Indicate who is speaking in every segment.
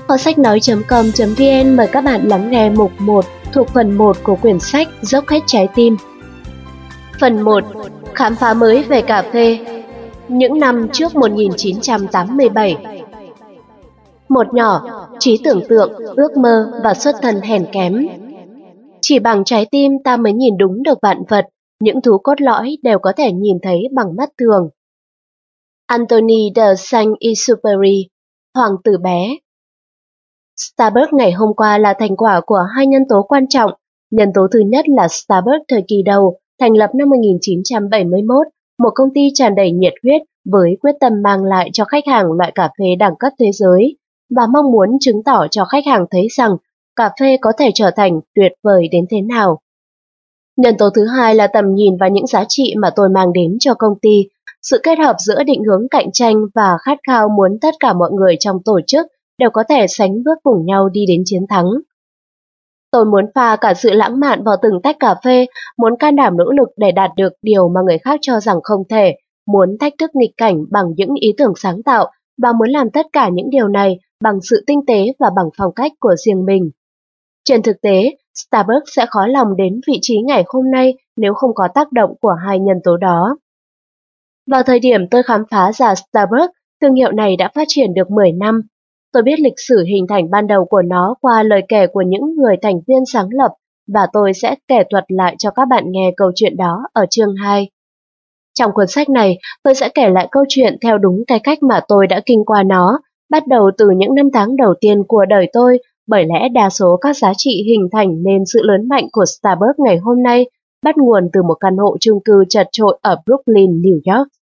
Speaker 1: Kho sách nói.com.vn mời các bạn lắng nghe mục 1 thuộc phần 1 của quyển sách Dốc hết trái tim. Phần 1. Khám phá mới về cà phê. Những năm trước 1987. Một nhỏ, trí tưởng tượng, ước mơ và xuất thân hèn kém. Chỉ bằng trái tim ta mới nhìn đúng được vạn vật, những thú cốt lõi đều có thể nhìn thấy bằng mắt thường. Anthony de Saint-Exupéry, Hoàng tử bé. Starbucks ngày hôm qua là thành quả của hai nhân tố quan trọng. Nhân tố thứ nhất là Starbucks thời kỳ đầu, thành lập năm 1971, một công ty tràn đầy nhiệt huyết với quyết tâm mang lại cho khách hàng loại cà phê đẳng cấp thế giới và mong muốn chứng tỏ cho khách hàng thấy rằng cà phê có thể trở thành tuyệt vời đến thế nào. Nhân tố thứ hai là tầm nhìn và những giá trị mà tôi mang đến cho công ty, sự kết hợp giữa định hướng cạnh tranh và khát khao muốn tất cả mọi người trong tổ chức đều có thể sánh bước cùng nhau đi đến chiến thắng. Tôi muốn pha cả sự lãng mạn vào từng tách cà phê, muốn can đảm nỗ lực để đạt được điều mà người khác cho rằng không thể, muốn thách thức nghịch cảnh bằng những ý tưởng sáng tạo và muốn làm tất cả những điều này bằng sự tinh tế và bằng phong cách của riêng mình. Trên thực tế, Starbucks sẽ khó lòng đến vị trí ngày hôm nay nếu không có tác động của hai nhân tố đó. Vào thời điểm tôi khám phá ra Starbucks, thương hiệu này đã phát triển được 10 năm. Tôi biết lịch sử hình thành ban đầu của nó qua lời kể của những người thành viên sáng lập và tôi sẽ kể thuật lại cho các bạn nghe câu chuyện đó ở chương 2. Trong cuốn sách này, tôi sẽ kể lại câu chuyện theo đúng cái cách mà tôi đã kinh qua nó, bắt đầu từ những năm tháng đầu tiên của đời tôi, bởi lẽ đa số các giá trị hình thành nên sự lớn mạnh của Starbucks ngày hôm nay bắt nguồn từ một căn hộ chung cư chật chội ở Brooklyn, New York.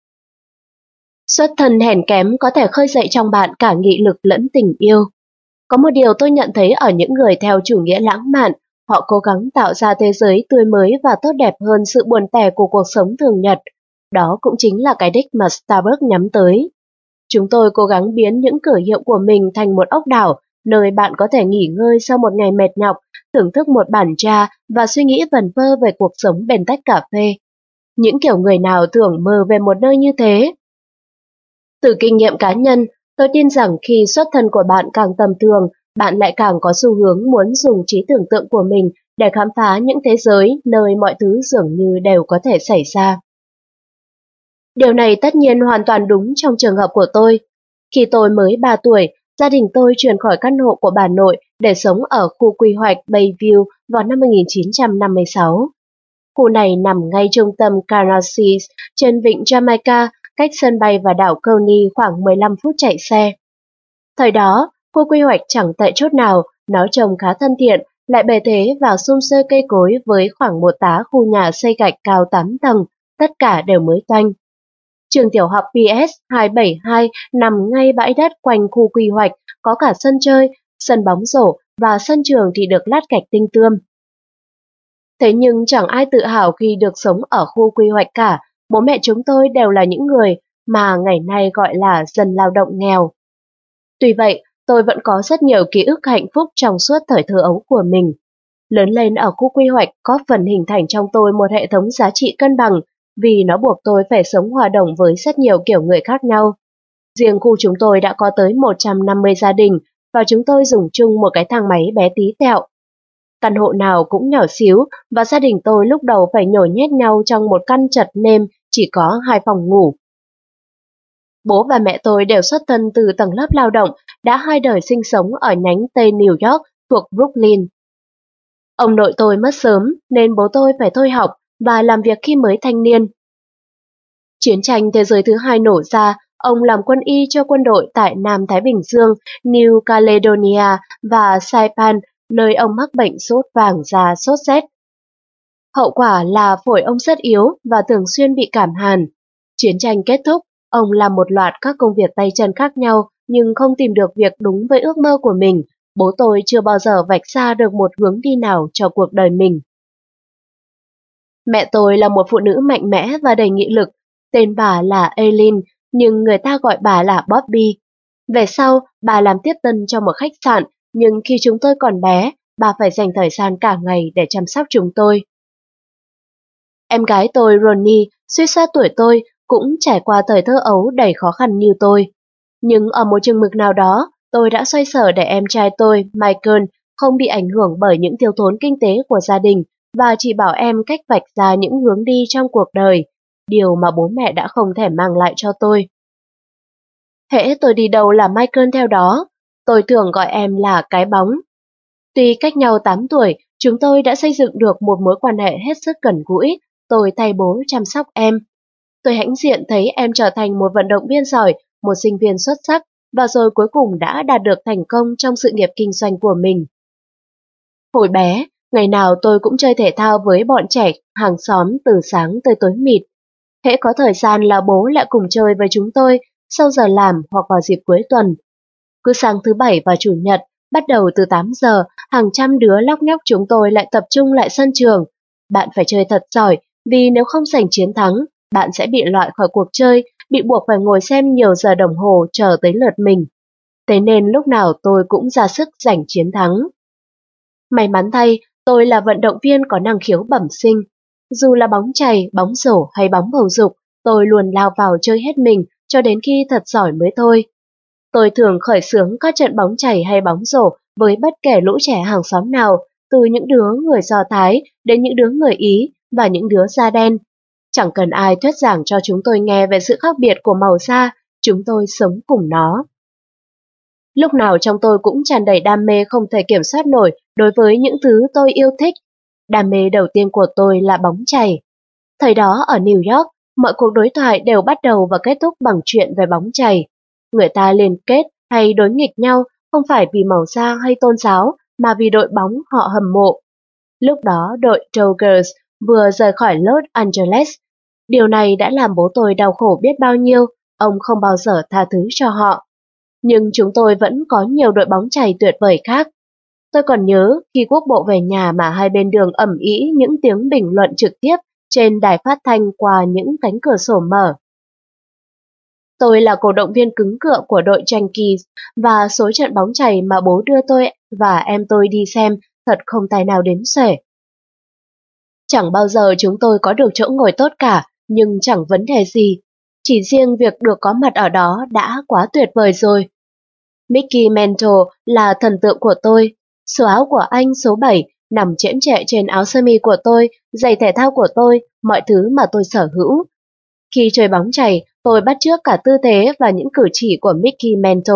Speaker 1: Xuất thân hèn kém có thể khơi dậy trong bạn cả nghị lực lẫn tình yêu. Có một điều tôi nhận thấy ở những người theo chủ nghĩa lãng mạn, họ cố gắng tạo ra thế giới tươi mới và tốt đẹp hơn sự buồn tẻ của cuộc sống thường nhật. Đó cũng chính là cái đích mà Starbucks nhắm tới. Chúng tôi cố gắng biến những cửa hiệu của mình thành một ốc đảo, nơi bạn có thể nghỉ ngơi sau một ngày mệt nhọc, thưởng thức một bản trà và suy nghĩ vẩn vơ về cuộc sống bên tách cà phê. Những kiểu người nào thường mơ về một nơi như thế? Từ kinh nghiệm cá nhân, tôi tin rằng khi xuất thân của bạn càng tầm thường, bạn lại càng có xu hướng muốn dùng trí tưởng tượng của mình để khám phá những thế giới nơi mọi thứ dường như đều có thể xảy ra. Điều này tất nhiên hoàn toàn đúng trong trường hợp của tôi. Khi tôi mới 3 tuổi, gia đình tôi chuyển khỏi căn hộ của bà nội để sống ở khu quy hoạch Bayview vào năm 1956. Khu này nằm ngay trung tâm Canarsie trên vịnh Jamaica, cách sân bay và đảo Coney khoảng 15 phút chạy xe. Thời đó, khu quy hoạch chẳng tệ chút nào, nó trông khá thân thiện, lại bề thế và sum xuê cây cối với khoảng một tá khu nhà xây gạch cao 8 tầng, tất cả đều mới toanh. Trường tiểu học PS 272 nằm ngay bãi đất quanh khu quy hoạch, có cả sân chơi, sân bóng rổ và sân trường thì được lát gạch tinh tươm. Thế nhưng chẳng ai tự hào khi được sống ở khu quy hoạch cả, bố mẹ chúng tôi đều là những người mà ngày nay gọi là dân lao động nghèo. Tuy vậy, tôi vẫn có rất nhiều ký ức hạnh phúc trong suốt thời thơ ấu của mình. Lớn lên ở khu quy hoạch có phần hình thành trong tôi một hệ thống giá trị cân bằng, vì nó buộc tôi phải sống hòa đồng với rất nhiều kiểu người khác nhau. Riêng khu chúng tôi đã có tới 150 gia đình và chúng tôi dùng chung một cái thang máy bé tí tẹo. Căn hộ nào cũng nhỏ xíu và gia đình tôi lúc đầu phải nhồi nhét nhau trong một căn chật nêm chỉ có 2 phòng ngủ. Bố và mẹ tôi đều xuất thân từ tầng lớp lao động, đã 2 đời sinh sống ở nhánh Tây New York thuộc Brooklyn. Ông nội tôi mất sớm nên bố tôi phải thôi học và làm việc khi mới thanh niên. Chiến tranh thế giới thứ hai nổ ra, ông làm quân y cho quân đội tại Nam Thái Bình Dương, New Caledonia và Saipan, nơi ông mắc bệnh sốt vàng da sốt rét. Hậu quả là phổi ông rất yếu và thường xuyên bị cảm hàn. Chiến tranh kết thúc, ông làm một loạt các công việc tay chân khác nhau nhưng không tìm được việc đúng với ước mơ của mình. Bố tôi chưa bao giờ vạch ra được một hướng đi nào cho cuộc đời mình. Mẹ tôi là một phụ nữ mạnh mẽ và đầy nghị lực. Tên bà là Eileen, nhưng người ta gọi bà là Bobby. Về sau, bà làm tiếp tân cho một khách sạn, nhưng khi chúng tôi còn bé, bà phải dành thời gian cả ngày để chăm sóc chúng tôi. Em gái tôi, Ronnie, suýt xa tuổi tôi, cũng trải qua thời thơ ấu đầy khó khăn như tôi. Nhưng ở một chừng mực nào đó, tôi đã xoay sở để em trai tôi, Michael, không bị ảnh hưởng bởi những thiếu thốn kinh tế của gia đình và chỉ bảo em cách vạch ra những hướng đi trong cuộc đời, điều mà bố mẹ đã không thể mang lại cho tôi. Hễ tôi đi đâu là Michael theo đó, tôi thường gọi em là cái bóng. Tuy cách nhau 8 tuổi, chúng tôi đã xây dựng được một mối quan hệ hết sức gần gũi, tôi thay bố chăm sóc em. Tôi hãnh diện thấy em trở thành một vận động viên giỏi, một sinh viên xuất sắc, và rồi cuối cùng đã đạt được thành công trong sự nghiệp kinh doanh của mình. Hồi bé, ngày nào tôi cũng chơi thể thao với bọn trẻ hàng xóm từ sáng tới tối mịt. Hễ có thời gian là bố lại cùng chơi với chúng tôi sau giờ làm hoặc vào dịp cuối tuần. Cứ sáng thứ Bảy và Chủ nhật, bắt đầu từ 8 giờ, hàng trăm đứa lóc nhóc chúng tôi lại tập trung lại sân trường. Bạn phải chơi thật giỏi, vì nếu không giành chiến thắng, bạn sẽ bị loại khỏi cuộc chơi, bị buộc phải ngồi xem nhiều giờ đồng hồ chờ tới lượt mình. Thế nên lúc nào tôi cũng ra sức giành chiến thắng. May mắn thay, tôi là vận động viên có năng khiếu bẩm sinh. Dù là bóng chày, bóng rổ hay bóng bầu dục, tôi luôn lao vào chơi hết mình cho đến khi thật giỏi mới thôi. Tôi thường khởi xướng các trận bóng chày hay bóng rổ với bất kể lũ trẻ hàng xóm nào, từ những đứa người Do Thái đến những đứa người Ý và những đứa da đen. Chẳng cần ai thuyết giảng cho chúng tôi nghe về sự khác biệt của màu da, chúng tôi sống cùng nó. Lúc nào trong tôi cũng tràn đầy đam mê không thể kiểm soát nổi đối với những thứ tôi yêu thích. Đam mê đầu tiên của tôi là bóng chày. Thời đó ở New York, mọi cuộc đối thoại đều bắt đầu và kết thúc bằng chuyện về bóng chày. Người ta liên kết hay đối nghịch nhau không phải vì màu da hay tôn giáo, mà vì đội bóng họ hâm mộ. Lúc đó đội Dodgers vừa rời khỏi Los Angeles. Điều này đã làm bố tôi đau khổ biết bao nhiêu, ông không bao giờ tha thứ cho họ. Nhưng chúng tôi vẫn có nhiều đội bóng chày tuyệt vời khác. Tôi còn nhớ khi quốc bộ về nhà mà hai bên đường ầm ĩ những tiếng bình luận trực tiếp trên đài phát thanh qua những cánh cửa sổ mở. Tôi là cổ động viên cứng cựa của đội Yankees và số trận bóng chày mà bố đưa tôi và em tôi đi xem thật không tài nào đếm xuể. Chẳng bao giờ chúng tôi có được chỗ ngồi tốt cả, nhưng chẳng vấn đề gì. Chỉ riêng việc được có mặt ở đó đã quá tuyệt vời rồi. Mickey Mantle là thần tượng của tôi. Số áo của anh số 7 nằm chễm chệ trên áo sơ mi của tôi, giày thể thao của tôi, mọi thứ mà tôi sở hữu. Khi chơi bóng chày, tôi bắt chước cả tư thế và những cử chỉ của Mickey Mantle.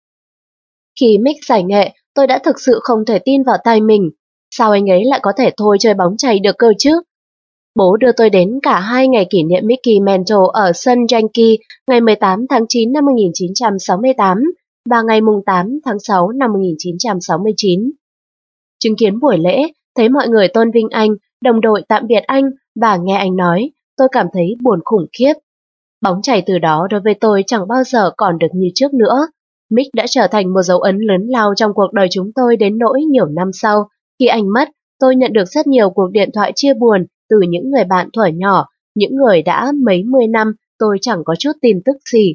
Speaker 1: Khi Mick giải nghệ, tôi đã thực sự không thể tin vào tai mình. Sao anh ấy lại có thể thôi chơi bóng chày được cơ chứ? Bố đưa tôi đến cả hai ngày kỷ niệm Mickey Mantle ở sân Yankee ngày 18 tháng 9 năm 1968 và ngày 8 tháng 6 năm 1969. Chứng kiến buổi lễ, thấy mọi người tôn vinh anh, đồng đội tạm biệt anh và nghe anh nói, tôi cảm thấy buồn khủng khiếp. Bóng chày từ đó đối với tôi chẳng bao giờ còn được như trước nữa. Mick đã trở thành một dấu ấn lớn lao trong cuộc đời chúng tôi đến nỗi nhiều năm sau. Khi anh mất, tôi nhận được rất nhiều cuộc điện thoại chia buồn từ những người bạn thuở nhỏ, những người đã mấy mươi năm tôi chẳng có chút tin tức gì.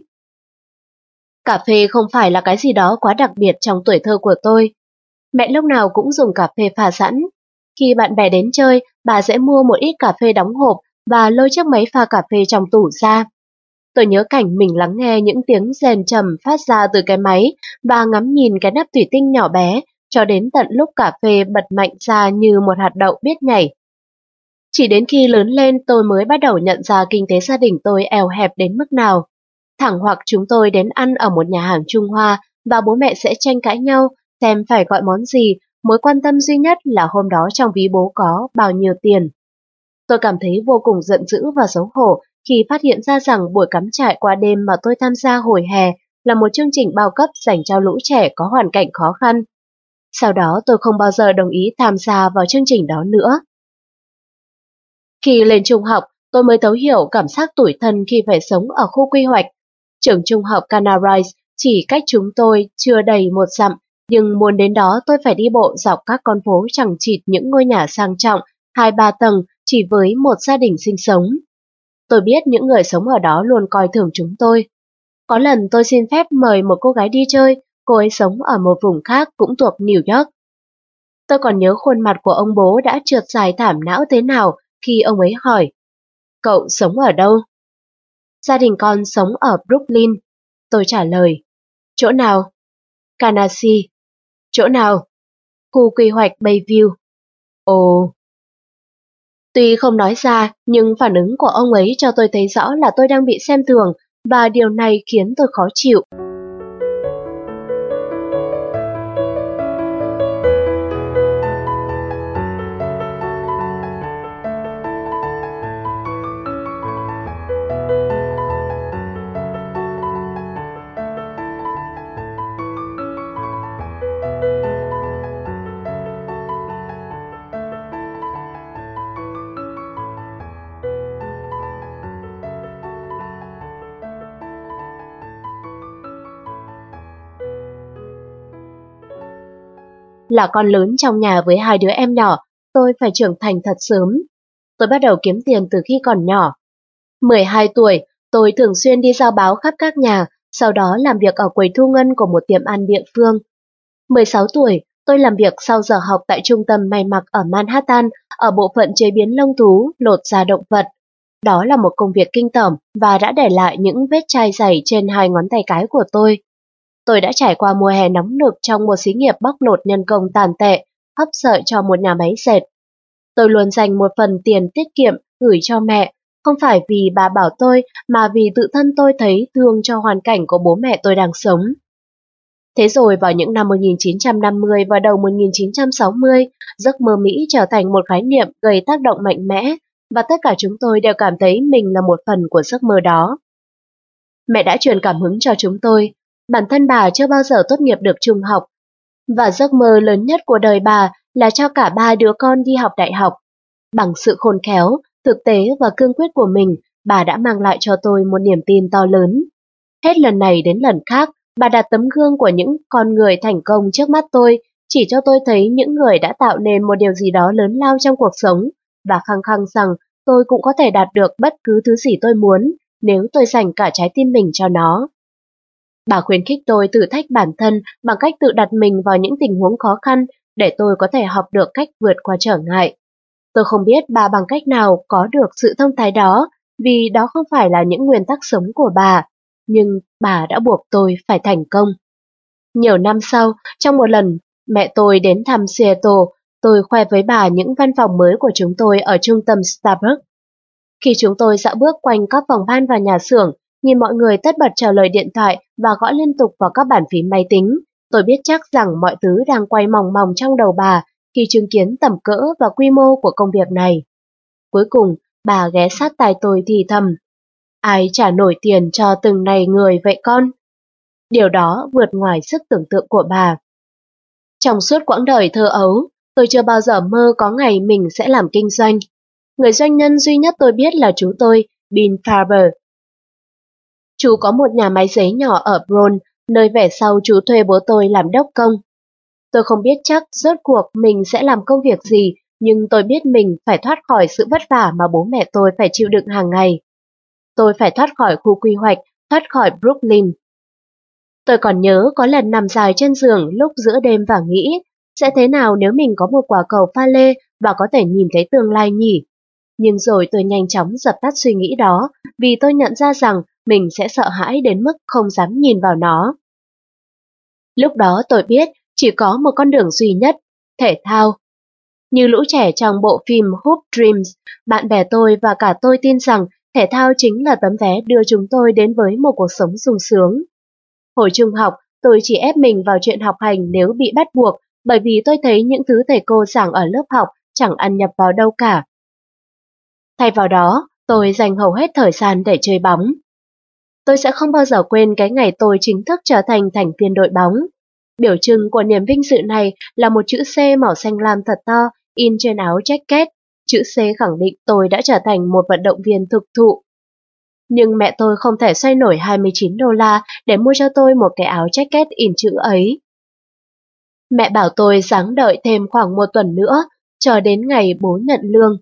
Speaker 1: Cà phê không phải là cái gì đó quá đặc biệt trong tuổi thơ của tôi. Mẹ lúc nào cũng dùng cà phê pha sẵn. Khi bạn bè đến chơi, bà sẽ mua một ít cà phê đóng hộp và lôi chiếc máy pha cà phê trong tủ ra. Tôi nhớ cảnh mình lắng nghe những tiếng rèn trầm phát ra từ cái máy và ngắm nhìn cái nắp thủy tinh nhỏ bé cho đến tận lúc cà phê bật mạnh ra như một hạt đậu biết nhảy. Chỉ đến khi lớn lên tôi mới bắt đầu nhận ra kinh tế gia đình tôi eo hẹp đến mức nào. Thẳng hoặc chúng tôi đến ăn ở một nhà hàng Trung Hoa và bố mẹ sẽ tranh cãi nhau xem phải gọi món gì, mối quan tâm duy nhất là hôm đó trong ví bố có bao nhiêu tiền. Tôi cảm thấy vô cùng giận dữ và xấu hổ khi phát hiện ra rằng buổi cắm trại qua đêm mà tôi tham gia hồi hè là một chương trình bao cấp dành cho lũ trẻ có hoàn cảnh khó khăn. Sau đó tôi không bao giờ đồng ý tham gia vào chương trình đó nữa. Khi lên trung học, tôi mới thấu hiểu cảm giác tủi thân khi phải sống ở khu quy hoạch. Trường trung học Canarise chỉ cách chúng tôi chưa đầy 1 dặm, nhưng muốn đến đó tôi phải đi bộ dọc các con phố chằng chịt những ngôi nhà sang trọng, 2-3 tầng chỉ với một gia đình sinh sống. Tôi biết những người sống ở đó luôn coi thường chúng tôi. Có lần tôi xin phép mời một cô gái đi chơi, cô ấy sống ở một vùng khác cũng thuộc New York. Tôi còn nhớ khuôn mặt của ông bố đã trượt dài thảm não thế nào khi ông ấy hỏi, cậu sống ở đâu? Gia đình con sống ở Brooklyn. Tôi trả lời, chỗ nào? Canarsie. Chỗ nào? Khu quy hoạch Bayview. Ồ. Tuy không nói ra, nhưng phản ứng của ông ấy cho tôi thấy rõ là tôi đang bị xem thường, và điều này khiến tôi khó chịu. Là con lớn trong nhà với hai đứa em nhỏ, tôi phải trưởng thành thật sớm. Tôi bắt đầu kiếm tiền từ khi còn nhỏ. 12 tuổi, tôi thường xuyên đi giao báo khắp các nhà, sau đó làm việc ở quầy thu ngân của một tiệm ăn địa phương. 16 tuổi, tôi làm việc sau giờ học tại trung tâm may mặc ở Manhattan, ở bộ phận chế biến lông thú, lột da động vật. Đó là một công việc kinh tởm và đã để lại những vết chai dày trên hai ngón tay cái của tôi. Tôi đã trải qua mùa hè nóng nực trong một xí nghiệp bóc lột nhân công tàn tệ, hấp sợi cho một nhà máy dệt. Tôi luôn dành một phần tiền tiết kiệm gửi cho mẹ, không phải vì bà bảo tôi mà vì tự thân tôi thấy thương cho hoàn cảnh của bố mẹ tôi đang sống. Thế rồi vào những năm 1950 và đầu 1960, giấc mơ Mỹ trở thành một khái niệm gây tác động mạnh mẽ, và tất cả chúng tôi đều cảm thấy mình là một phần của giấc mơ đó. Mẹ đã truyền cảm hứng cho chúng tôi. Bản thân bà chưa bao giờ tốt nghiệp được trung học, và giấc mơ lớn nhất của đời bà là cho cả ba đứa con đi học đại học. Bằng sự khôn khéo, thực tế và cương quyết của mình, bà đã mang lại cho tôi một niềm tin to lớn. Hết lần này đến lần khác, bà đặt tấm gương của những con người thành công trước mắt tôi, chỉ cho tôi thấy những người đã tạo nên một điều gì đó lớn lao trong cuộc sống, và khăng khăng rằng tôi cũng có thể đạt được bất cứ thứ gì tôi muốn, nếu tôi dành cả trái tim mình cho nó. Bà khuyến khích tôi thử thách bản thân bằng cách tự đặt mình vào những tình huống khó khăn để tôi có thể học được cách vượt qua trở ngại. Tôi không biết bà bằng cách nào có được sự thông thái đó, vì đó không phải là những nguyên tắc sống của bà, nhưng bà đã buộc tôi phải thành công. Nhiều năm sau, trong một lần mẹ tôi đến thăm Seattle, tôi khoe với bà những văn phòng mới của chúng tôi ở trung tâm Starbucks. Khi chúng tôi dạo bước quanh các phòng ban và nhà xưởng, nhìn mọi người tất bật trả lời điện thoại và gõ liên tục vào các bàn phím máy tính, tôi biết chắc rằng mọi thứ đang quay mòng mòng trong đầu bà khi chứng kiến tầm cỡ và quy mô của công việc này. Cuối cùng, bà ghé sát tai tôi thì thầm: "Ai trả nổi tiền cho từng này người vậy con?" Điều đó vượt ngoài sức tưởng tượng của bà. Trong suốt quãng đời thơ ấu, tôi chưa bao giờ mơ có ngày mình sẽ làm kinh doanh. Người doanh nhân duy nhất tôi biết là chú tôi, Bill Farber. Chú có một nhà máy giấy nhỏ ở Bronx, nơi về sau chú thuê bố tôi làm đốc công. Tôi không biết chắc rốt cuộc mình sẽ làm công việc gì, nhưng tôi biết mình phải thoát khỏi sự vất vả mà bố mẹ tôi phải chịu đựng hàng ngày. Tôi phải thoát khỏi khu quy hoạch, thoát khỏi Brooklyn. Tôi còn nhớ có lần nằm dài trên giường lúc giữa đêm và nghĩ, sẽ thế nào nếu mình có một quả cầu pha lê và có thể nhìn thấy tương lai nhỉ? Nhưng rồi tôi nhanh chóng dập tắt suy nghĩ đó, vì tôi nhận ra rằng mình sẽ sợ hãi đến mức không dám nhìn vào nó. Lúc đó tôi biết chỉ có một con đường duy nhất, thể thao. Như lũ trẻ trong bộ phim Hoop Dreams, bạn bè tôi và cả tôi tin rằng thể thao chính là tấm vé đưa chúng tôi đến với một cuộc sống sung sướng. Hồi trung học, tôi chỉ ép mình vào chuyện học hành nếu bị bắt buộc, bởi vì tôi thấy những thứ thầy cô giảng ở lớp học chẳng ăn nhập vào đâu cả. Thay vào đó, tôi dành hầu hết thời gian để chơi bóng. Tôi sẽ không bao giờ quên cái ngày tôi chính thức trở thành thành viên đội bóng. Biểu trưng của niềm vinh dự này là một chữ C màu xanh lam thật to in trên áo jacket. Chữ C khẳng định tôi đã trở thành một vận động viên thực thụ. Nhưng mẹ tôi không thể xoay nổi $29 để mua cho tôi một cái áo jacket in chữ ấy. Mẹ bảo tôi ráng đợi thêm khoảng một tuần nữa, chờ đến ngày bố nhận lương.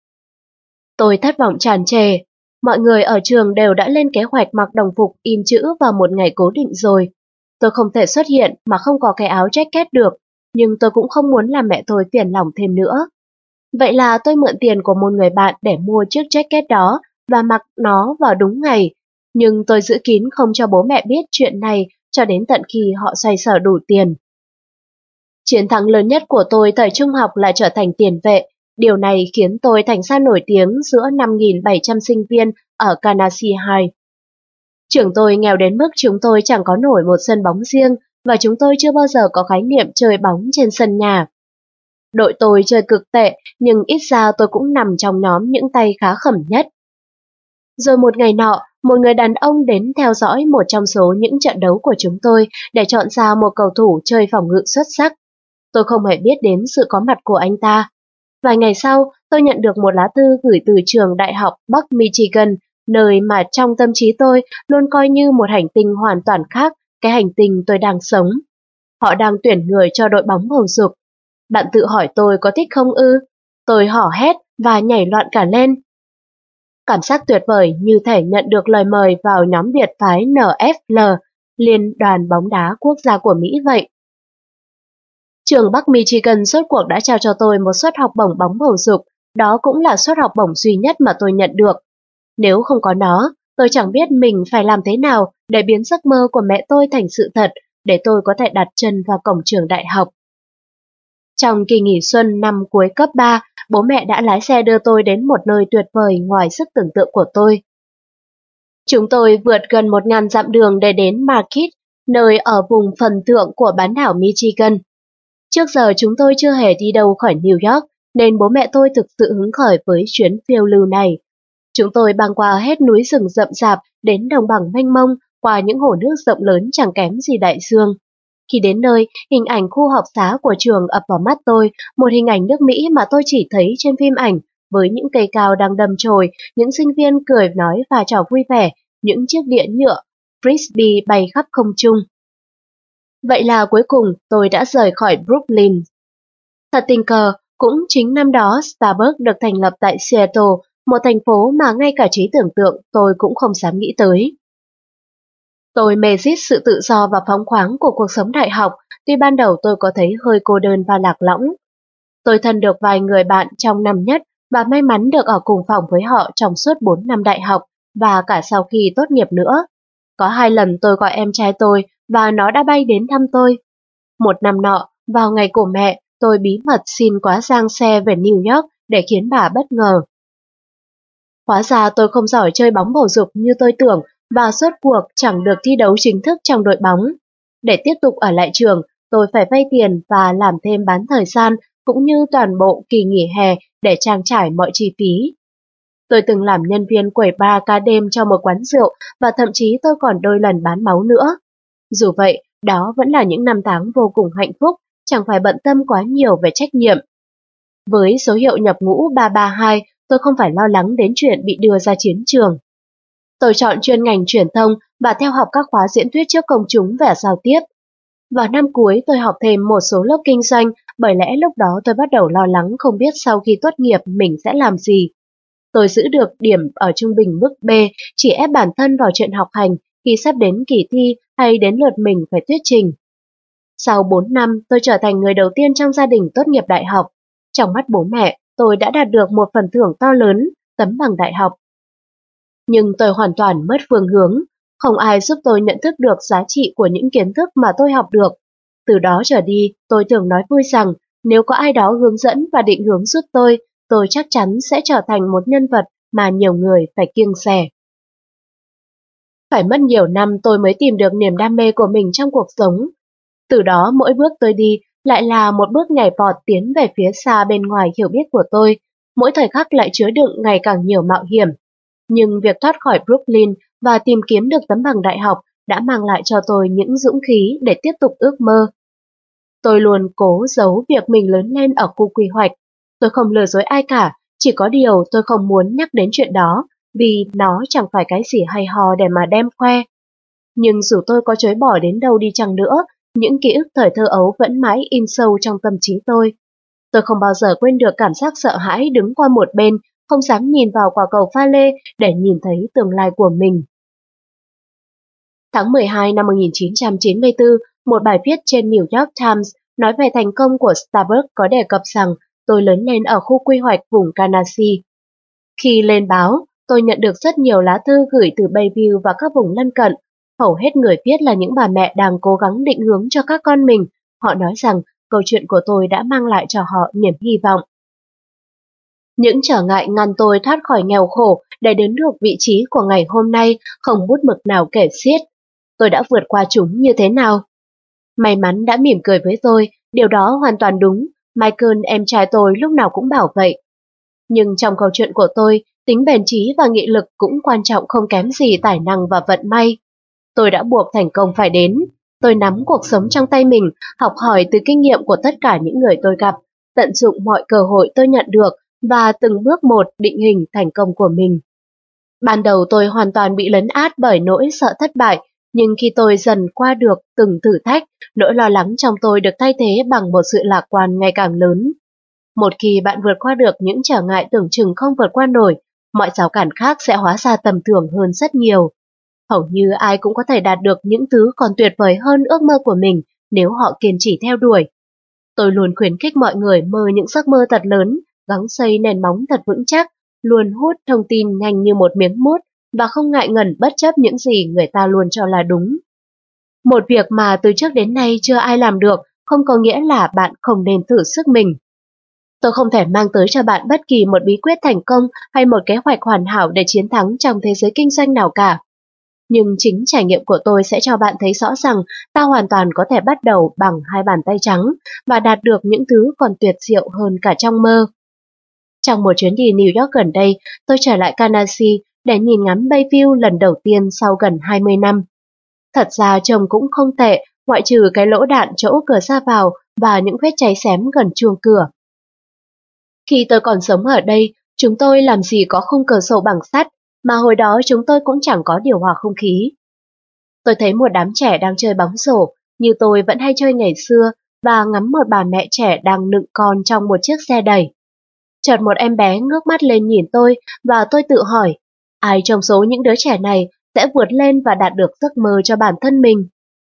Speaker 1: Tôi thất vọng tràn trề. Mọi người ở trường đều đã lên kế hoạch mặc đồng phục in chữ vào một ngày cố định rồi. Tôi không thể xuất hiện mà không có cái áo jacket được, nhưng tôi cũng không muốn làm mẹ tôi phiền lòng thêm nữa. Vậy là tôi mượn tiền của một người bạn để mua chiếc jacket đó và mặc nó vào đúng ngày. Nhưng tôi giữ kín không cho bố mẹ biết chuyện này cho đến tận khi họ xoay sở đủ tiền. Chiến thắng lớn nhất của tôi thời trung học là trở thành tiền vệ. Điều này khiến tôi thành ra nổi tiếng giữa 5.700 sinh viên ở Canarsie High. Trường tôi nghèo đến mức chúng tôi chẳng có nổi một sân bóng riêng và chúng tôi chưa bao giờ có khái niệm chơi bóng trên sân nhà. Đội tôi chơi cực tệ nhưng ít ra tôi cũng nằm trong nhóm những tay khá khẩm nhất. Rồi một ngày nọ, một người đàn ông đến theo dõi một trong số những trận đấu của chúng tôi để chọn ra một cầu thủ chơi phòng ngự xuất sắc. Tôi không hề biết đến sự có mặt của anh ta. Vài ngày sau, tôi nhận được một lá thư gửi từ trường đại học Bắc Michigan, nơi mà trong tâm trí tôi luôn coi như một hành tinh hoàn toàn khác cái hành tinh tôi đang sống. Họ đang tuyển người cho đội bóng bầu dục. Bạn tự hỏi tôi có thích không ư? Tôi hò hét và nhảy loạn cả lên. Cảm giác tuyệt vời như thể nhận được lời mời vào nhóm biệt phái NFL, Liên đoàn bóng đá quốc gia của Mỹ vậy. Trường Bắc Michigan rốt cuộc đã trao cho tôi một suất học bổng bóng bầu dục, đó cũng là suất học bổng duy nhất mà tôi nhận được. Nếu không có nó, tôi chẳng biết mình phải làm thế nào để biến giấc mơ của mẹ tôi thành sự thật, để tôi có thể đặt chân vào cổng trường đại học. Trong kỳ nghỉ xuân năm cuối cấp 3, bố mẹ đã lái xe đưa tôi đến một nơi tuyệt vời ngoài sức tưởng tượng của tôi. Chúng tôi vượt gần 1.000 dặm đường để đến Marquette, nơi ở vùng phần thượng của bán đảo Michigan. Trước giờ chúng tôi chưa hề đi đâu khỏi New York, nên bố mẹ tôi thực sự hứng khởi với chuyến phiêu lưu này. Chúng tôi băng qua hết núi rừng rậm rạp đến đồng bằng mênh mông, qua những hồ nước rộng lớn chẳng kém gì đại dương. Khi đến nơi, hình ảnh khu học xá của trường ập vào mắt tôi, một hình ảnh nước Mỹ mà tôi chỉ thấy trên phim ảnh, với những cây cao đang đâm chồi, những sinh viên cười nói và trò vui vẻ, những chiếc đĩa nhựa, frisbee bay khắp không trung. Vậy là cuối cùng tôi đã rời khỏi Brooklyn. Thật tình cờ, cũng chính năm đó Starbucks được thành lập tại Seattle, một thành phố mà ngay cả trí tưởng tượng tôi cũng không dám nghĩ tới. Tôi mê rít sự tự do và phóng khoáng của cuộc sống đại học, tuy ban đầu tôi có thấy hơi cô đơn và lạc lõng. Tôi thân được vài người bạn trong năm nhất và may mắn được ở cùng phòng với họ trong suốt 4 năm đại học và cả sau khi tốt nghiệp nữa. Có 2 lần tôi gọi em trai tôi và nó đã bay đến thăm tôi. Một năm nọ, vào ngày của mẹ, tôi bí mật xin quá giang xe về New York để khiến bà bất ngờ. Hóa ra tôi không giỏi chơi bóng bầu dục như tôi tưởng và rốt cuộc chẳng được thi đấu chính thức trong đội bóng. Để tiếp tục ở lại trường, tôi phải vay tiền và làm thêm bán thời gian cũng như toàn bộ kỳ nghỉ hè để trang trải mọi chi phí. Tôi từng làm nhân viên quầy bar ca đêm cho một quán rượu và thậm chí tôi còn đôi lần bán máu nữa. Dù vậy, đó vẫn là những năm tháng vô cùng hạnh phúc, chẳng phải bận tâm quá nhiều về trách nhiệm. Với số hiệu nhập ngũ 332, tôi không phải lo lắng đến chuyện bị đưa ra chiến trường. Tôi chọn chuyên ngành truyền thông và theo học các khóa diễn thuyết trước công chúng và giao tiếp. Vào năm cuối tôi học thêm một số lớp kinh doanh, bởi lẽ lúc đó tôi bắt đầu lo lắng không biết sau khi tốt nghiệp mình sẽ làm gì. Tôi giữ được điểm ở trung bình mức B, chỉ ép bản thân vào chuyện học hành khi sắp đến kỳ thi hay đến lượt mình phải thuyết trình. Sau 4 năm, tôi trở thành người đầu tiên trong gia đình tốt nghiệp đại học. Trong mắt bố mẹ, tôi đã đạt được một phần thưởng to lớn, tấm bằng đại học. Nhưng tôi hoàn toàn mất phương hướng, không ai giúp tôi nhận thức được giá trị của những kiến thức mà tôi học được. Từ đó trở đi, tôi thường nói vui rằng nếu có ai đó hướng dẫn và định hướng giúp tôi chắc chắn sẽ trở thành một nhân vật mà nhiều người phải kiêng dè. Phải mất nhiều năm tôi mới tìm được niềm đam mê của mình trong cuộc sống. Từ đó mỗi bước tôi đi lại là một bước nhảy vọt tiến về phía xa bên ngoài hiểu biết của tôi, mỗi thời khắc lại chứa đựng ngày càng nhiều mạo hiểm. Nhưng việc thoát khỏi Brooklyn và tìm kiếm được tấm bằng đại học đã mang lại cho tôi những dũng khí để tiếp tục ước mơ. Tôi luôn cố giấu việc mình lớn lên ở khu quy hoạch. Tôi không lừa dối ai cả, chỉ có điều tôi không muốn nhắc đến chuyện đó, vì nó chẳng phải cái gì hay ho để mà đem khoe. Nhưng dù tôi có chối bỏ đến đâu đi chăng nữa, những ký ức thời thơ ấu vẫn mãi in sâu trong tâm trí tôi. Tôi không bao giờ quên được cảm giác sợ hãi đứng qua một bên, không dám nhìn vào quả cầu pha lê để nhìn thấy tương lai của mình. Tháng 12 năm 1994, một bài viết trên New York Times nói về thành công của Starbucks có đề cập rằng tôi lớn lên ở khu quy hoạch vùng Canarsie. Khi lên báo, tôi nhận được rất nhiều lá thư gửi từ Bayview và các vùng lân cận. Hầu hết người viết là những bà mẹ đang cố gắng định hướng cho các con mình. Họ nói rằng câu chuyện của tôi đã mang lại cho họ niềm hy vọng. Những trở ngại ngăn tôi thoát khỏi nghèo khổ để đến được vị trí của ngày hôm nay không bút mực nào kể xiết. Tôi đã vượt qua chúng như thế nào? May mắn đã mỉm cười với tôi, điều đó hoàn toàn đúng. Michael, em trai tôi lúc nào cũng bảo vậy. Nhưng trong câu chuyện của tôi, tính bền trí và nghị lực cũng quan trọng không kém gì tài năng và vận may. Tôi đã buộc thành công phải đến. Tôi nắm cuộc sống trong tay mình, học hỏi từ kinh nghiệm của tất cả những người tôi gặp, tận dụng mọi cơ hội tôi nhận được và từng bước một định hình thành công của mình. Ban đầu tôi hoàn toàn bị lấn át bởi nỗi sợ thất bại, nhưng khi tôi dần qua được từng thử thách, nỗi lo lắng trong tôi được thay thế bằng một sự lạc quan ngày càng lớn. Một khi bạn vượt qua được những trở ngại tưởng chừng không vượt qua nổi, mọi rào cản khác sẽ hóa ra tầm thường hơn rất nhiều. Hầu như ai cũng có thể đạt được những thứ còn tuyệt vời hơn ước mơ của mình nếu họ kiên trì theo đuổi. Tôi luôn khuyến khích mọi người mơ những giấc mơ thật lớn, gắng xây nền móng thật vững chắc, luôn hút thông tin nhanh như một miếng mốt và không ngại ngần bất chấp những gì người ta luôn cho là đúng. Một việc mà từ trước đến nay chưa ai làm được không có nghĩa là bạn không nên thử sức mình. Tôi không thể mang tới cho bạn bất kỳ một bí quyết thành công hay một kế hoạch hoàn hảo để chiến thắng trong thế giới kinh doanh nào cả. Nhưng chính trải nghiệm của tôi sẽ cho bạn thấy rõ rằng ta hoàn toàn có thể bắt đầu bằng hai bàn tay trắng và đạt được những thứ còn tuyệt diệu hơn cả trong mơ. Trong một chuyến đi New York gần đây, tôi trở lại Canarsie để nhìn ngắm Bayview lần đầu tiên sau gần 20 năm. Thật ra trông cũng không tệ, ngoại trừ cái lỗ đạn chỗ cửa ra vào và những vết cháy xém gần chuông cửa. Khi tôi còn sống ở đây, chúng tôi làm gì có khung cửa sổ bằng sắt, mà hồi đó chúng tôi cũng chẳng có điều hòa không khí. Tôi thấy một đám trẻ đang chơi bóng rổ, như tôi vẫn hay chơi ngày xưa, và ngắm một bà mẹ trẻ đang nựng con trong một chiếc xe đẩy. Chợt một em bé ngước mắt lên nhìn tôi, và tôi tự hỏi, ai trong số những đứa trẻ này sẽ vượt lên và đạt được giấc mơ cho bản thân mình?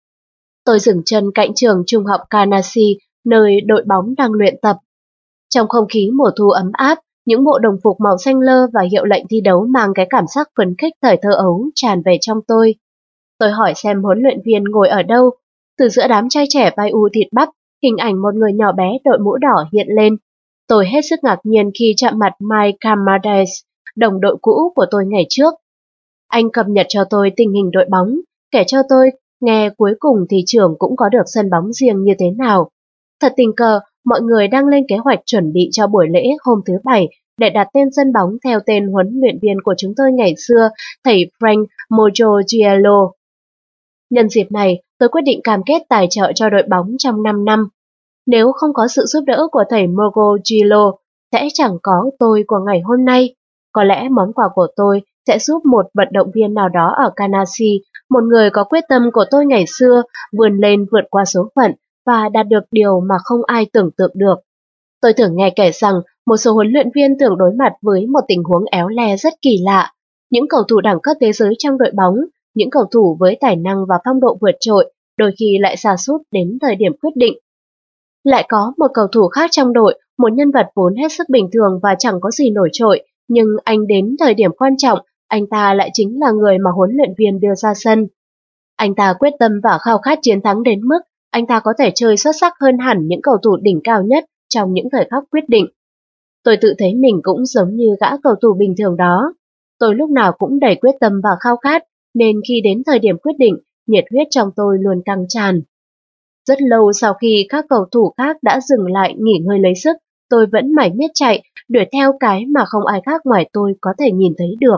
Speaker 1: Tôi dừng chân cạnh trường trung học Canarsie, nơi đội bóng đang luyện tập. Trong không khí mùa thu ấm áp, những bộ đồng phục màu xanh lơ và hiệu lệnh thi đấu mang cái cảm giác phấn khích thời thơ ấu tràn về trong tôi. Tôi hỏi xem huấn luyện viên ngồi ở đâu. Từ giữa đám trai trẻ vai u thịt bắp, hình ảnh một người nhỏ bé đội mũ đỏ hiện lên. Tôi hết sức ngạc nhiên khi chạm mặt Mike Camades, đồng đội cũ của tôi ngày trước. Anh cập nhật cho tôi tình hình đội bóng, kể cho tôi nghe cuối cùng thì trường cũng có được sân bóng riêng như thế nào. Thật tình cờ, mọi người đang lên kế hoạch chuẩn bị cho buổi lễ hôm thứ Bảy để đặt tên sân bóng theo tên huấn luyện viên của chúng tôi ngày xưa, thầy Frank Mojogiello. Nhân dịp này, tôi quyết định cam kết tài trợ cho đội bóng trong 5 năm. Nếu không có sự giúp đỡ của thầy Mojogiello, sẽ chẳng có tôi của ngày hôm nay. Có lẽ món quà của tôi sẽ giúp một vận động viên nào đó ở Canarsie, một người có quyết tâm của tôi ngày xưa, vươn lên vượt qua số phận và đạt được điều mà không ai tưởng tượng được. Tôi thường nghe kể rằng một số huấn luyện viên thường đối mặt với một tình huống éo le rất kỳ lạ. Những cầu thủ đẳng cấp thế giới trong đội bóng, những cầu thủ với tài năng và phong độ vượt trội, đôi khi lại sa sút đến thời điểm quyết định. Lại có một cầu thủ khác trong đội, một nhân vật vốn hết sức bình thường và chẳng có gì nổi trội, nhưng anh đến thời điểm quan trọng, anh ta lại chính là người mà huấn luyện viên đưa ra sân. Anh ta quyết tâm và khao khát chiến thắng đến mức anh ta có thể chơi xuất sắc hơn hẳn những cầu thủ đỉnh cao nhất trong những thời khắc quyết định. Tôi tự thấy mình cũng giống như gã cầu thủ bình thường đó. Tôi lúc nào cũng đầy quyết tâm và khao khát, nên khi đến thời điểm quyết định, nhiệt huyết trong tôi luôn căng tràn. Rất lâu sau khi các cầu thủ khác đã dừng lại nghỉ ngơi lấy sức, tôi vẫn mải miết chạy, đuổi theo cái mà không ai khác ngoài tôi có thể nhìn thấy được.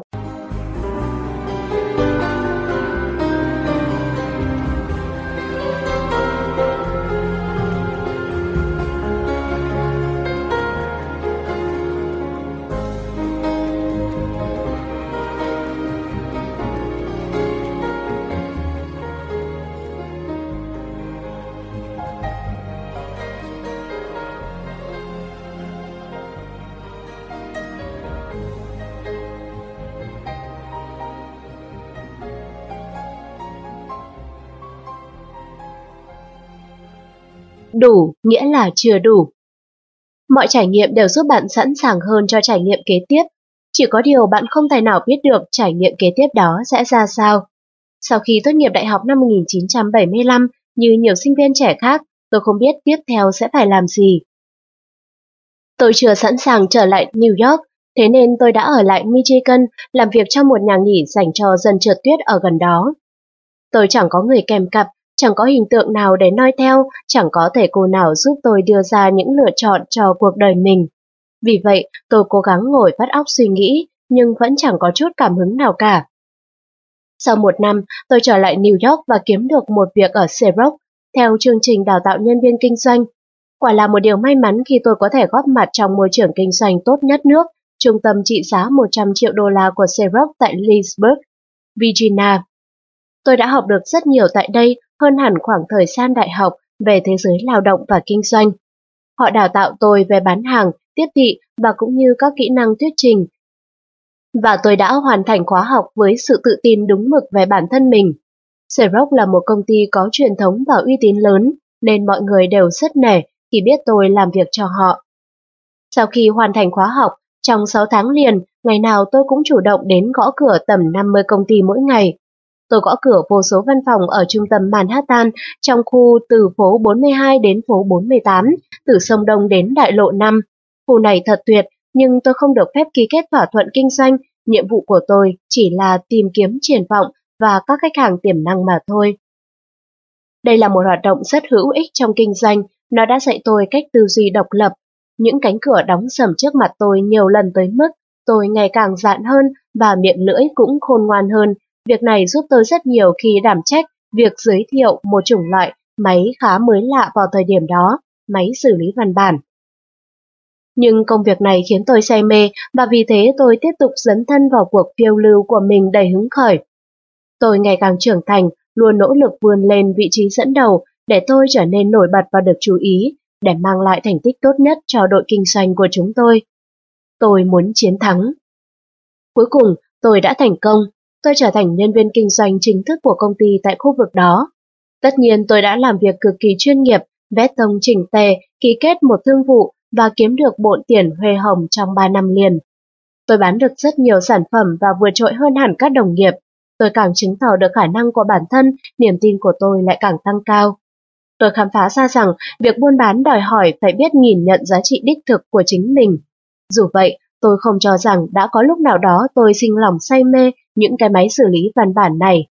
Speaker 1: Đủ nghĩa là chưa đủ. Mọi trải nghiệm đều giúp bạn sẵn sàng hơn cho trải nghiệm kế tiếp. Chỉ có điều bạn không thể nào biết được trải nghiệm kế tiếp đó sẽ ra sao. Sau khi tốt nghiệp đại học năm 1975, như nhiều sinh viên trẻ khác, tôi không biết tiếp theo sẽ phải làm gì. Tôi chưa sẵn sàng trở lại New York, thế nên tôi đã ở lại Michigan làm việc trong một nhà nghỉ dành cho dân trượt tuyết ở gần đó. Tôi chẳng có người kèm cặp, chẳng có hình tượng nào để noi theo, chẳng có thầy cô nào giúp tôi đưa ra những lựa chọn cho cuộc đời mình. Vì vậy, tôi cố gắng ngồi vắt óc suy nghĩ, nhưng vẫn chẳng có chút cảm hứng nào cả. Sau một năm, tôi trở lại New York và kiếm được một việc ở Xerox, theo chương trình đào tạo nhân viên kinh doanh. Quả là một điều may mắn khi tôi có thể góp mặt trong môi trường kinh doanh tốt nhất nước, trung tâm trị giá 100 triệu đô la của Xerox tại Leesburg, Virginia. Tôi đã học được rất nhiều tại đây hơn hẳn khoảng thời gian đại học về thế giới lao động và kinh doanh. Họ đào tạo tôi về bán hàng, tiếp thị và cũng như các kỹ năng thuyết trình. Và tôi đã hoàn thành khóa học với sự tự tin đúng mực về bản thân mình. Xerox là một công ty có truyền thống và uy tín lớn, nên mọi người đều rất nể khi biết tôi làm việc cho họ. Sau khi hoàn thành khóa học, trong 6 tháng liền, ngày nào tôi cũng chủ động đến gõ cửa tầm 50 công ty mỗi ngày. Tôi gõ cửa vô số văn phòng ở trung tâm Manhattan, trong khu từ phố 42 đến phố 48, từ sông Đông đến đại lộ 5. Khu này thật tuyệt, nhưng tôi không được phép ký kết thỏa thuận kinh doanh. Nhiệm vụ của tôi chỉ là tìm kiếm triển vọng và các khách hàng tiềm năng mà thôi. Đây là một hoạt động rất hữu ích trong kinh doanh, nó đã dạy tôi cách tư duy độc lập. Những cánh cửa đóng sầm trước mặt tôi nhiều lần tới mức tôi ngày càng dạn hơn và miệng lưỡi cũng khôn ngoan hơn. Việc này giúp tôi rất nhiều khi đảm trách việc giới thiệu một chủng loại máy khá mới lạ vào thời điểm đó, máy xử lý văn bản. Nhưng công việc này khiến tôi say mê và vì thế tôi tiếp tục dấn thân vào cuộc phiêu lưu của mình đầy hứng khởi. Tôi ngày càng trưởng thành, luôn nỗ lực vươn lên vị trí dẫn đầu để tôi trở nên nổi bật và được chú ý, để mang lại thành tích tốt nhất cho đội kinh doanh của chúng tôi. Tôi muốn chiến thắng. Cuối cùng, tôi đã thành công. Tôi trở thành nhân viên kinh doanh chính thức của công ty tại khu vực đó. Tất nhiên tôi đã làm việc cực kỳ chuyên nghiệp, vét tông chỉnh tề, ký kết một thương vụ và kiếm được bộn tiền huê hồng trong 3 năm liền. Tôi bán được rất nhiều sản phẩm và vượt trội hơn hẳn các đồng nghiệp. Tôi càng chứng tỏ được khả năng của bản thân, niềm tin của tôi lại càng tăng cao. Tôi khám phá ra rằng việc buôn bán đòi hỏi phải biết nhìn nhận giá trị đích thực của chính mình. Dù vậy, tôi không cho rằng đã có lúc nào đó tôi sinh lòng say mê những cái máy xử lý văn bản này.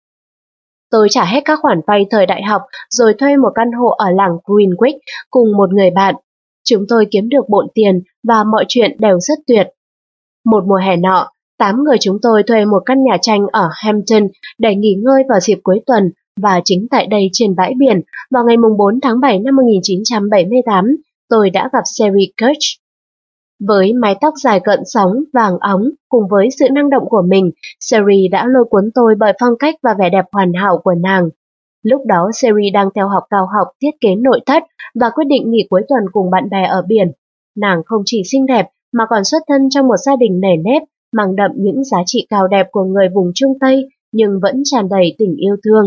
Speaker 1: Tôi trả hết các khoản vay thời đại học rồi thuê một căn hộ ở làng Greenwich cùng một người bạn. Chúng tôi kiếm được bộn tiền và mọi chuyện đều rất tuyệt. Một mùa hè nọ, 8 người chúng tôi thuê một căn nhà tranh ở Hampton để nghỉ ngơi vào dịp cuối tuần, và chính tại đây trên bãi biển, vào ngày 4 tháng 7 năm 1978, tôi đã gặp Sherry Kirsch. Với mái tóc dài cận sóng, vàng óng, cùng với sự năng động của mình, Sherry đã lôi cuốn tôi bởi phong cách và vẻ đẹp hoàn hảo của nàng. Lúc đó Sherry đang theo học cao học thiết kế nội thất và quyết định nghỉ cuối tuần cùng bạn bè ở biển. Nàng không chỉ xinh đẹp mà còn xuất thân trong một gia đình nề nếp, mang đậm những giá trị cao đẹp của người vùng Trung Tây, nhưng vẫn tràn đầy tình yêu thương.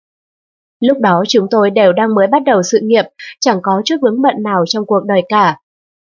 Speaker 1: Lúc đó chúng tôi đều đang mới bắt đầu sự nghiệp, chẳng có chút vướng bận nào trong cuộc đời cả.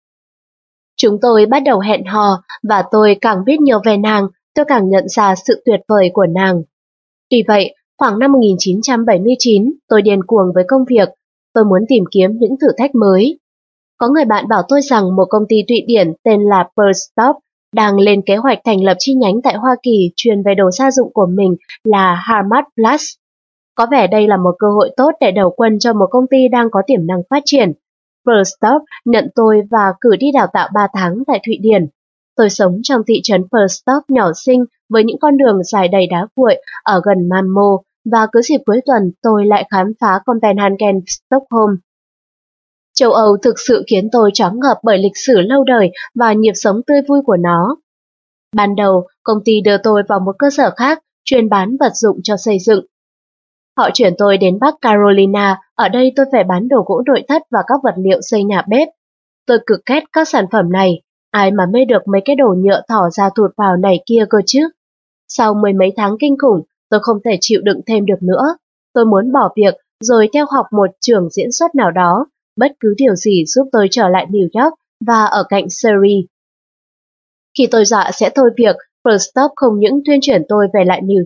Speaker 1: Chúng tôi bắt đầu hẹn hò và tôi càng biết nhiều về nàng, tôi càng nhận ra sự tuyệt vời của nàng. Tuy vậy, khoảng năm 1979, tôi điên cuồng với công việc, tôi muốn tìm kiếm những thử thách mới. Có người bạn bảo tôi rằng một công ty Thụy Điển tên là Perstorp đang lên kế hoạch thành lập chi nhánh tại Hoa Kỳ chuyên về đồ gia dụng của mình là Harmat Plus. Có vẻ đây là một cơ hội tốt để đầu quân cho một công ty đang có tiềm năng phát triển. Perstorp nhận tôi và cử đi đào tạo 3 tháng tại Thụy Điển. Tôi sống trong thị trấn Perstorp nhỏ xinh với những con đường dài đầy đá cuội ở gần Malmö, và cứ dịp cuối tuần tôi lại khám phá Copenhagen, Stockholm. Châu Âu thực sự khiến tôi choáng ngợp bởi lịch sử lâu đời và nhịp sống tươi vui của nó. Ban đầu, công ty đưa tôi vào một cơ sở khác, chuyên bán vật dụng cho xây dựng. Họ chuyển tôi đến Bắc Carolina, ở đây tôi phải bán đồ gỗ nội thất và các vật liệu xây nhà bếp. Tôi cực ghét các sản phẩm này, ai mà mê được mấy cái đồ nhựa thỏ ra thụt vào này kia cơ chứ. Sau mười mấy tháng kinh khủng, tôi không thể chịu đựng thêm được nữa. Tôi muốn bỏ việc rồi theo học một trường diễn xuất nào đó, bất cứ điều gì giúp tôi trở lại New York và ở cạnh Sherry. Khi tôi dọa sẽ thôi việc, Perstorp không những tuyên chuyển tôi về lại New York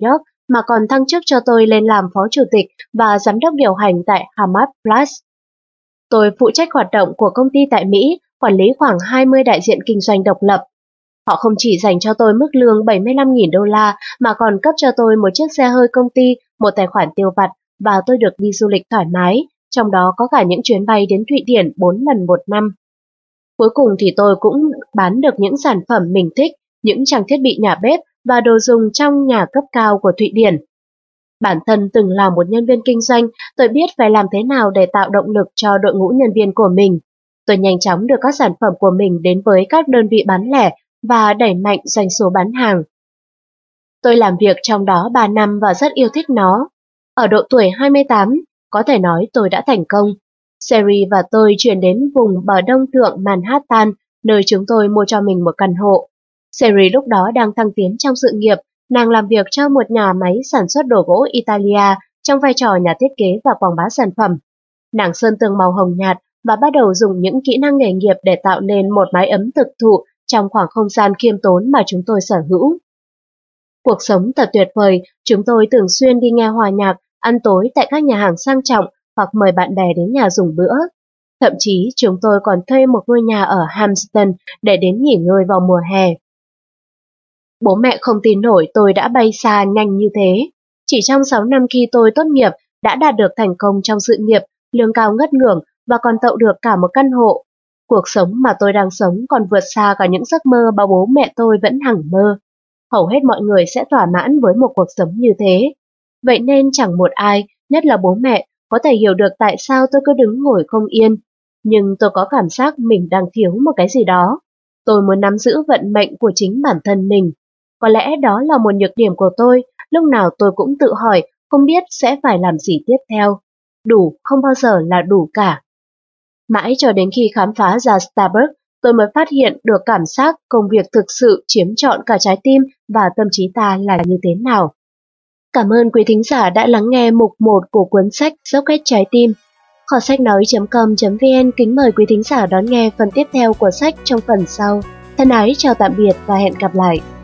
Speaker 1: mà còn thăng chức cho tôi lên làm phó chủ tịch và giám đốc điều hành tại Hamad Plus. Tôi phụ trách hoạt động của công ty tại Mỹ, quản lý khoảng 20 đại diện kinh doanh độc lập. Họ không chỉ dành cho tôi mức lương 75.000 đô la mà còn cấp cho tôi một chiếc xe hơi công ty, một tài khoản tiêu vặt và tôi được đi du lịch thoải mái, trong đó có cả những chuyến bay đến Thụy Điển 4 lần một năm. Cuối cùng thì tôi cũng bán được những sản phẩm mình thích, những trang thiết bị nhà bếp và đồ dùng trong nhà cấp cao của Thụy Điển. Bản thân từng là một nhân viên kinh doanh, tôi biết phải làm thế nào để tạo động lực cho đội ngũ nhân viên của mình. Tôi nhanh chóng đưa các sản phẩm của mình đến với các đơn vị bán lẻ và đẩy mạnh doanh số bán hàng. Tôi làm việc trong đó 3 năm và rất yêu thích nó. Ở độ tuổi 28, có thể nói tôi đã thành công. Sherry và tôi chuyển đến vùng bờ đông thượng Manhattan, nơi chúng tôi mua cho mình một căn hộ. Sherry lúc đó đang thăng tiến trong sự nghiệp, nàng làm việc cho một nhà máy sản xuất đồ gỗ Italia trong vai trò nhà thiết kế và quảng bá sản phẩm. Nàng sơn tường màu hồng nhạt và bắt đầu dùng những kỹ năng nghề nghiệp để tạo nên một mái ấm thực thụ trong khoảng không gian khiêm tốn mà chúng tôi sở hữu. Cuộc sống thật tuyệt vời, chúng tôi thường xuyên đi nghe hòa nhạc, ăn tối tại các nhà hàng sang trọng hoặc mời bạn bè đến nhà dùng bữa. Thậm chí chúng tôi còn thuê một ngôi nhà ở Hampton để đến nghỉ ngơi vào mùa hè. Bố mẹ không tin nổi tôi đã bay xa nhanh như thế. Chỉ trong 6 năm khi tôi tốt nghiệp, đã đạt được thành công trong sự nghiệp, lương cao ngất ngưởng và còn tậu được cả một căn hộ. Cuộc sống mà tôi đang sống còn vượt xa cả những giấc mơ mà bố mẹ tôi vẫn hằng mơ. Hầu hết mọi người sẽ thỏa mãn với một cuộc sống như thế. Vậy nên chẳng một ai, nhất là bố mẹ, có thể hiểu được tại sao tôi cứ đứng ngồi không yên. Nhưng tôi có cảm giác mình đang thiếu một cái gì đó. Tôi muốn nắm giữ vận mệnh của chính bản thân mình. Có lẽ đó là một nhược điểm của tôi, lúc nào tôi cũng tự hỏi không biết sẽ phải làm gì tiếp theo. Đủ không bao giờ là đủ cả. Mãi cho đến khi khám phá ra Starbucks, tôi mới phát hiện được cảm giác công việc thực sự chiếm trọn cả trái tim và tâm trí ta là như thế nào. Cảm ơn quý thính giả đã lắng nghe mục 1 của cuốn sách Dốc Hết Trái Tim. Kho sách nói.com.vn kính mời quý thính giả đón nghe phần tiếp theo của sách trong phần sau. Thân ái chào tạm biệt và hẹn gặp lại.